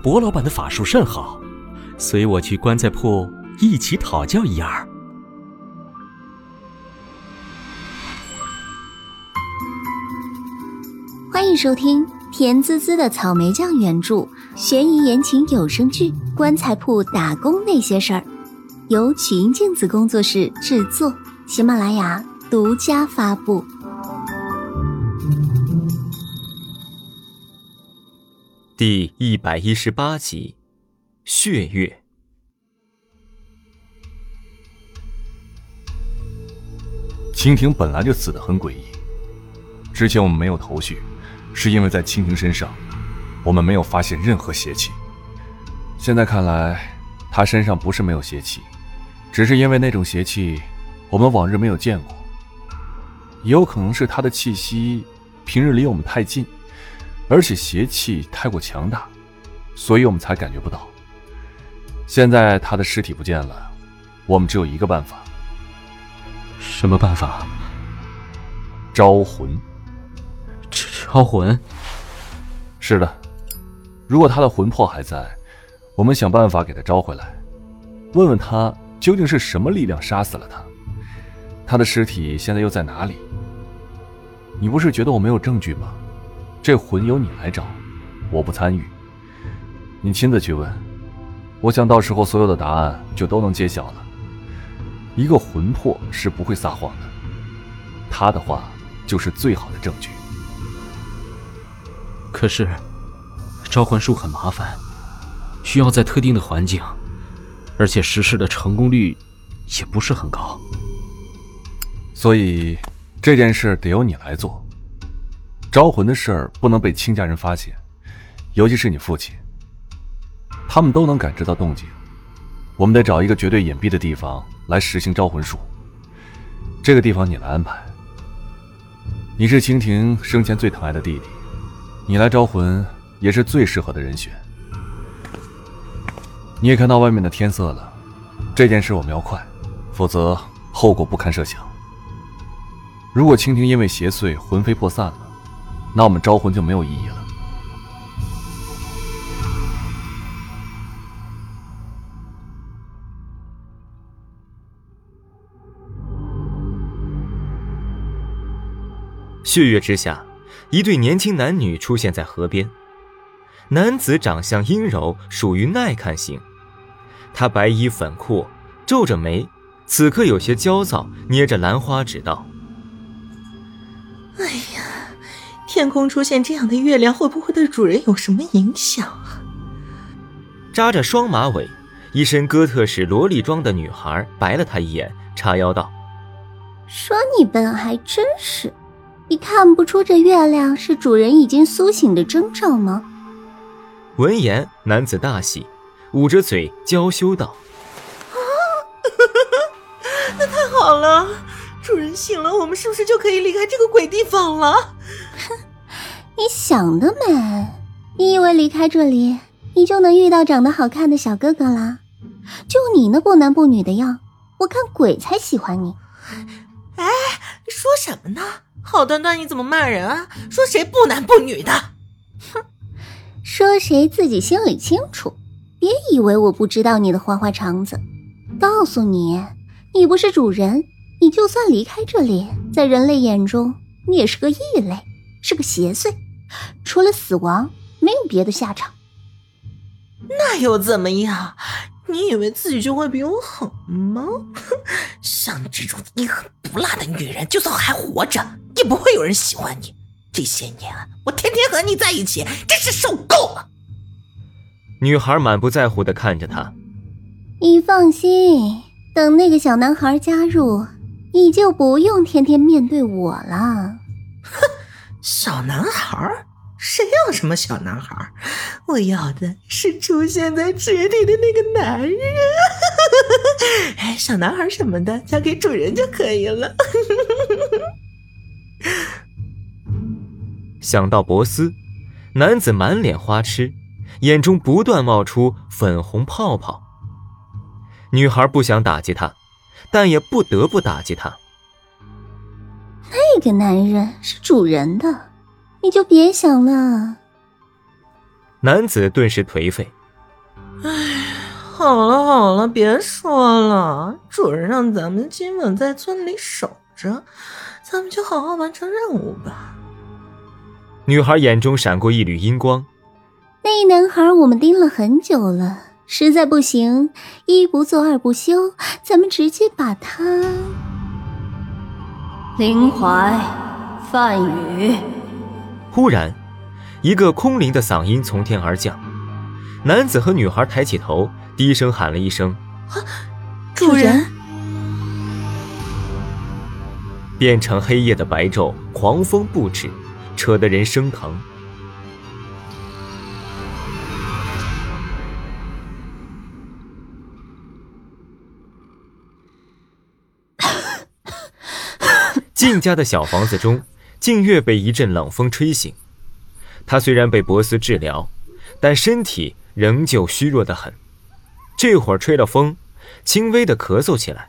薄老板的法术甚好，随我去棺材铺一起讨教一二。 欢迎收听甜滋滋的草莓酱原著悬疑言情有声剧《棺材铺打工那些事儿》，由曲音镜子工作室制作，喜马拉雅独家发布。 第118集，血月。 蜻蜓本来就死得很诡异，之前我们没有头绪，是因为在蜻蜓身上我们没有发现任何邪气。现在看来，他身上不是没有邪气，只是因为那种邪气我们往日没有见过，也有可能是他的气息平日离我们太近，而且邪气太过强大，所以我们才感觉不到。现在他的尸体不见了，我们只有一个办法。 什么办法？ 招魂。 招魂？ 是的，如果他的魂魄还在，我们想办法给他招回来，问问他究竟是什么力量杀死了他，他的尸体现在又在哪里？你不是觉得我没有证据吗？这魂由你来找，我不参与，你亲自去问，我想到时候所有的答案就都能揭晓了。一个魂魄是不会撒谎的，他的话就是最好的证据。 可是招魂术很麻烦，需要在特定的环境，而且实施的成功率也不是很高， 所以这件事得由你来做。招魂的事儿不能被亲家人发现，尤其是你父亲，他们都能感知到动静。我们得找一个绝对隐蔽的地方来实行招魂术，这个地方你来安排。你是蜻蜓生前最疼爱的弟弟，你来招魂也是最适合的人选。你也看到外面的天色了，这件事我们要快，否则后果不堪设想。如果蜻蜓因为邪祟魂飞魄散了，那我们招魂就没有意义了。 血月之下，一对年轻男女出现在河边。男子长相阴柔，属于耐看型，他白衣粉裤，皱着眉，此刻有些焦躁，捏着兰花指道： 哎呀，天空出现这样的月亮，会不会对主人有什么影响啊？ 扎着双马尾，一身哥特式萝莉装的女孩白了他一眼，叉腰道： 说你笨还真是，你看不出这月亮是主人已经苏醒的征兆吗？ 闻言，男子大喜，捂着嘴娇羞道： 那太好了，主人醒了，我们是不是就可以离开这个鬼地方了？ 哼，你想得美！你以为离开这里，你就能遇到长得好看的小哥哥啦？就你那不男不女的样，我看鬼才喜欢你。 哎，说什么呢？好端端你怎么骂人啊？说谁不男不女的？ 哼，说谁自己心里清楚，别以为我不知道你的花花肠子。告诉你，你不是主人，你就算离开这里，在人类眼中你也是个异类，是个邪祟，除了死亡没有别的下场。 那又怎么样？你以为自己就会比我狠吗？像你这种阴狠毒辣的女人，就算还活着也不会有人喜欢你。这些年我天天和你在一起，真是受够了。 女孩满不在乎地看着他。 你放心，等那个小男孩加入，你就不用天天面对我了。 哼，小男孩？谁要什么小男孩？我要的是出现在池里的那个男人。哎，小男孩什么的交给主人就可以了。 想到博斯，男子满脸花痴，眼中不断冒出粉红泡泡。女孩不想打击他，但也不得不打击他。 那个男人是主人的，你就别想了。 男子顿时颓废。 好了好了，别说了，主人让咱们今晚在村里守着，咱们就好好完成任务吧。 女孩眼中闪过一缕阴光。 那男孩我们盯了很久了，实在不行，一不做二不休，咱们直接把他……林怀，范宇。 忽然，一个空灵的嗓音从天而降，男子和女孩抬起头，低声喊了一声：“ 主人！” 变成黑夜的白昼，狂风不止，扯得人生疼。靳家的小房子中，靳月被一阵冷风吹醒。他虽然被博斯治疗，但身体仍旧虚弱得很。这会儿吹了风，轻微的咳嗽起来。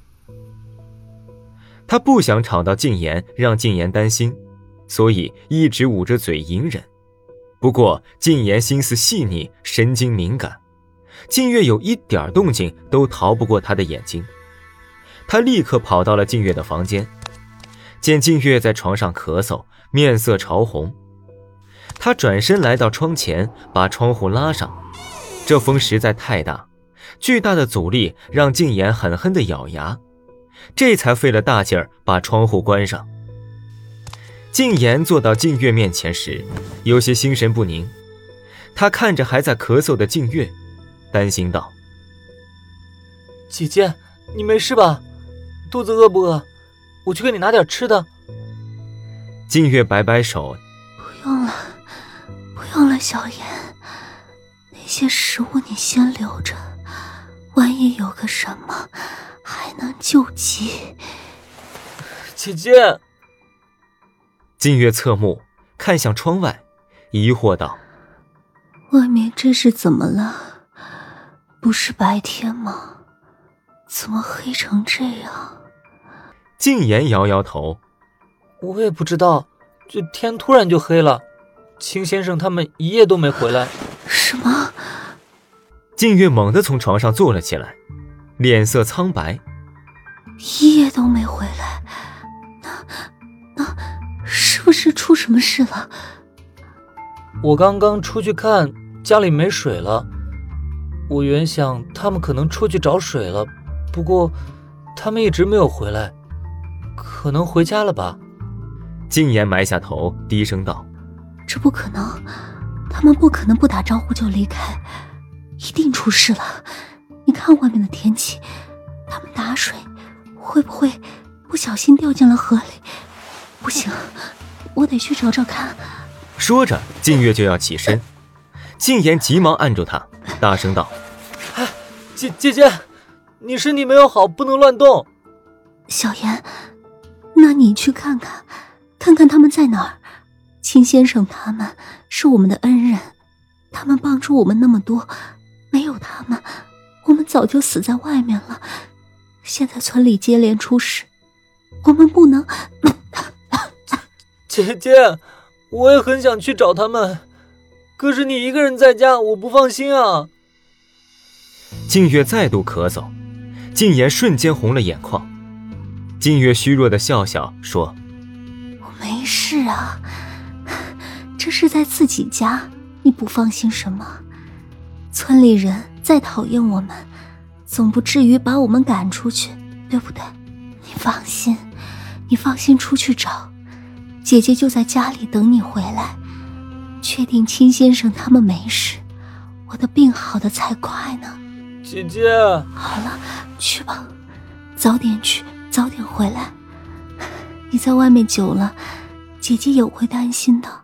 他不想吵到靳言，让靳言担心，所以一直捂着嘴隐忍。不过靳言心思细腻，神经敏感，靳月有一点动静都逃不过他的眼睛。他立刻跑到了靳月的房间，见靳月在床上咳嗽，面色潮红。他转身来到窗前，把窗户拉上。这风实在太大，巨大的阻力让靳言狠狠地咬牙，这才费了大劲儿把窗户关上。靳言坐到靳月面前时，有些心神不宁。他看着还在咳嗽的靳月，担心道：“ 姐姐，你没事吧？肚子饿不饿？我去给你拿点吃的。” 靳月摆摆手：“ 不用了，不用了，小妍，那些食物你先留着，万一有个什么，还能救急。” 姐姐。 靳月侧目看向窗外，疑惑道：“ 外面这是怎么了？不是白天吗？怎么黑成这样？” 靳言摇摇头：“ 我也不知道，这天突然就黑了，秦先生他们一夜都没回来。” 什么？ 靳月猛地从床上坐了起来，脸色苍白。 一夜都没回来，那是不是出什么事了？ 我刚刚出去看，家里没水了。我原想他们可能出去找水了，不过他们一直没有回来，可能回家了吧。 靳言埋下头，低声道：“ 这不可能，他们不可能不打招呼就离开，一定出事了。你看外面的天气，他们打水会不会不小心掉进了河里？不行，我得去找找看。” 说着，靳月就要起身，靳言急忙按住他，大声道：“ 姐姐，你身体没有好，不能乱动。” 小妍，那你去看看他们在哪儿。秦先生他们是我们的恩人，他们帮助我们那么多，没有他们，我们早就死在外面了。现在村里接连出事，我们不能…… 姐姐，我也很想去找他们，可是你一个人在家，我不放心啊。 靳月再度咳嗽，靳言瞬间红了眼眶。靳月虚弱的笑笑说：“ 我没事啊，这是在自己家，你不放心什么？村里人再讨厌我们，总不至于把我们赶出去，对不对？你放心出去找，姐姐就在家里等你回来。确定秦先生他们没事，我的病好的才快呢。” 姐姐， 好了，去吧，早点去，早点回来。你在外面久了，姐姐也会担心的。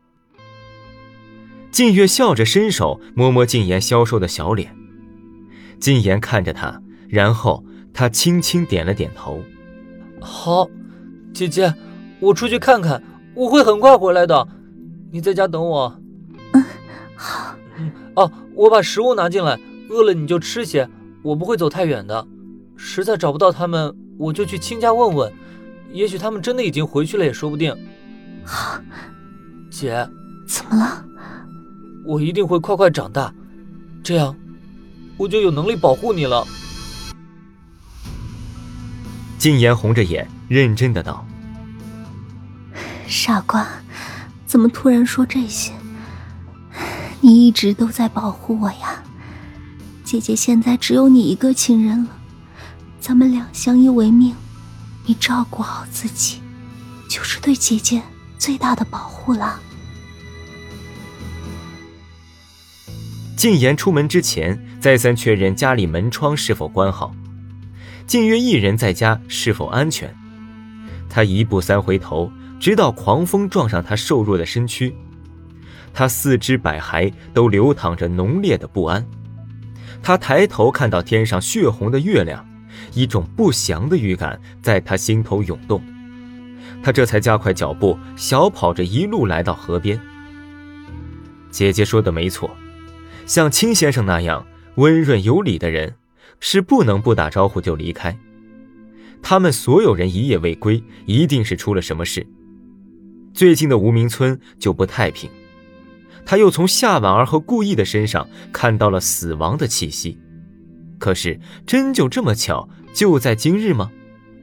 靳月笑着伸手摸摸靳言消瘦的小脸。靳言看着他，然后他轻轻点了点头。 好，姐姐，我出去看看，我会很快回来的，你在家等我。 好。 我把食物拿进来，饿了你就吃些，我不会走太远的。实在找不到他们，我就去亲家问问，也许他们真的已经回去了也说不定。 好。 姐， 怎么了？ 我一定会快快长大，这样我就有能力保护你了。 禁言红着眼认真的道： 傻瓜，怎么突然说这些？你一直都在保护我呀，姐姐现在只有你一个亲人了，咱们俩相依为命，你照顾好自己，就是对姐姐最大的保护了。 禁言出门之前再三确认家里门窗是否关好，禁约一人在家是否安全。他一步三回头，直到狂风撞上他瘦弱的身躯，他四肢百骸都流淌着浓烈的不安。他抬头看到天上血红的月亮，一种不祥的预感在他心头涌动。他这才加快脚步，小跑着一路来到河边。姐姐说的没错，像清先生那样温润有礼的人，是不能不打招呼就离开。他们所有人一夜未归，一定是出了什么事。最近的无名村就不太平，他又从夏婉儿和顾意的身上看到了死亡的气息。可是真就这么巧，就在今日吗？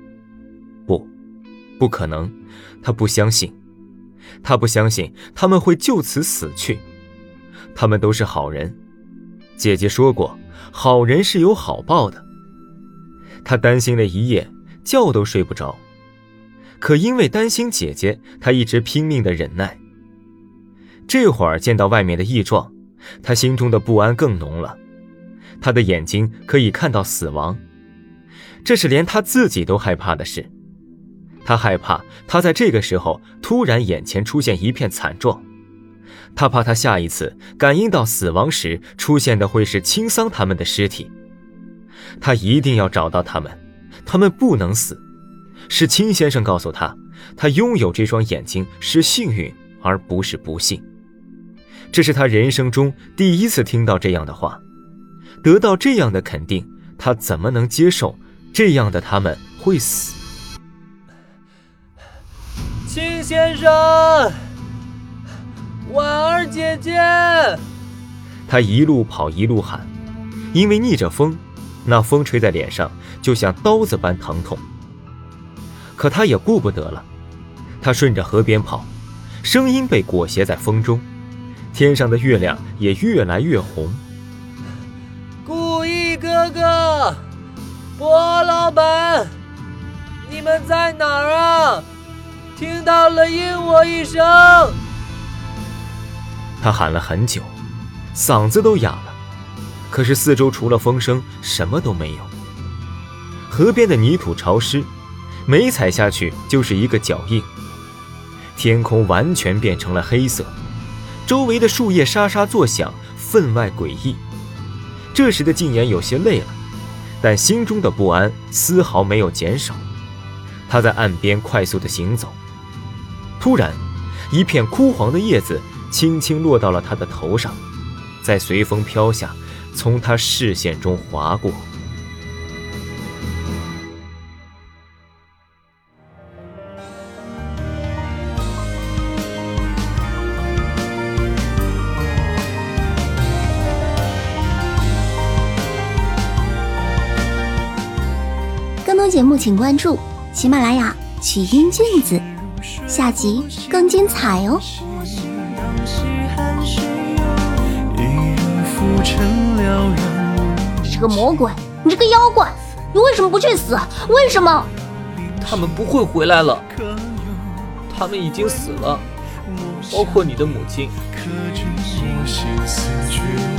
不可能，他不相信。他不相信他们会就此死去。他们都是好人，姐姐说过，好人是有好报的。他担心了一夜，觉都睡不着。可因为担心姐姐，他一直拼命地忍耐。这会儿见到外面的异状，他心中的不安更浓了。他的眼睛可以看到死亡，这是连他自己都害怕的事。他害怕他在这个时候突然眼前出现一片惨状，他怕他下一次感应到死亡时出现的会是青桑他们的尸体。他一定要找到他们，他们不能死。是青先生告诉他，他拥有这双眼睛是幸运而不是不幸。这是他人生中第一次听到这样的话，得到这样的肯定，他怎么能接受这样的他们会死？ 青先生，婉儿姐姐。 他一路跑一路喊，因为逆着风，那风吹在脸上就像刀子般疼痛。可他也顾不得了，他顺着河边跑，声音被裹挟在风中，天上的月亮也越来越红。 顾意哥哥，波老板，你们在哪儿啊？听到了应我一声。 他喊了很久，嗓子都哑了，可是四周除了风声什么都没有。河边的泥土潮湿，每踩下去就是一个脚印。天空完全变成了黑色，周围的树叶沙沙作响，分外诡异。这时的禁言有些累了，但心中的不安丝毫没有减少。他在岸边快速地行走，突然一片枯黄的叶子轻轻落到了他的头上，再随风飘下，从他视线中划过。 更多节目请关注喜马拉雅曲音镜子，下集更精彩哦。你这个魔鬼，你这个妖怪，你为什么不去死？为什么？ 他们不会回来了，他们已经死了，包括你的母亲。 可知我心思决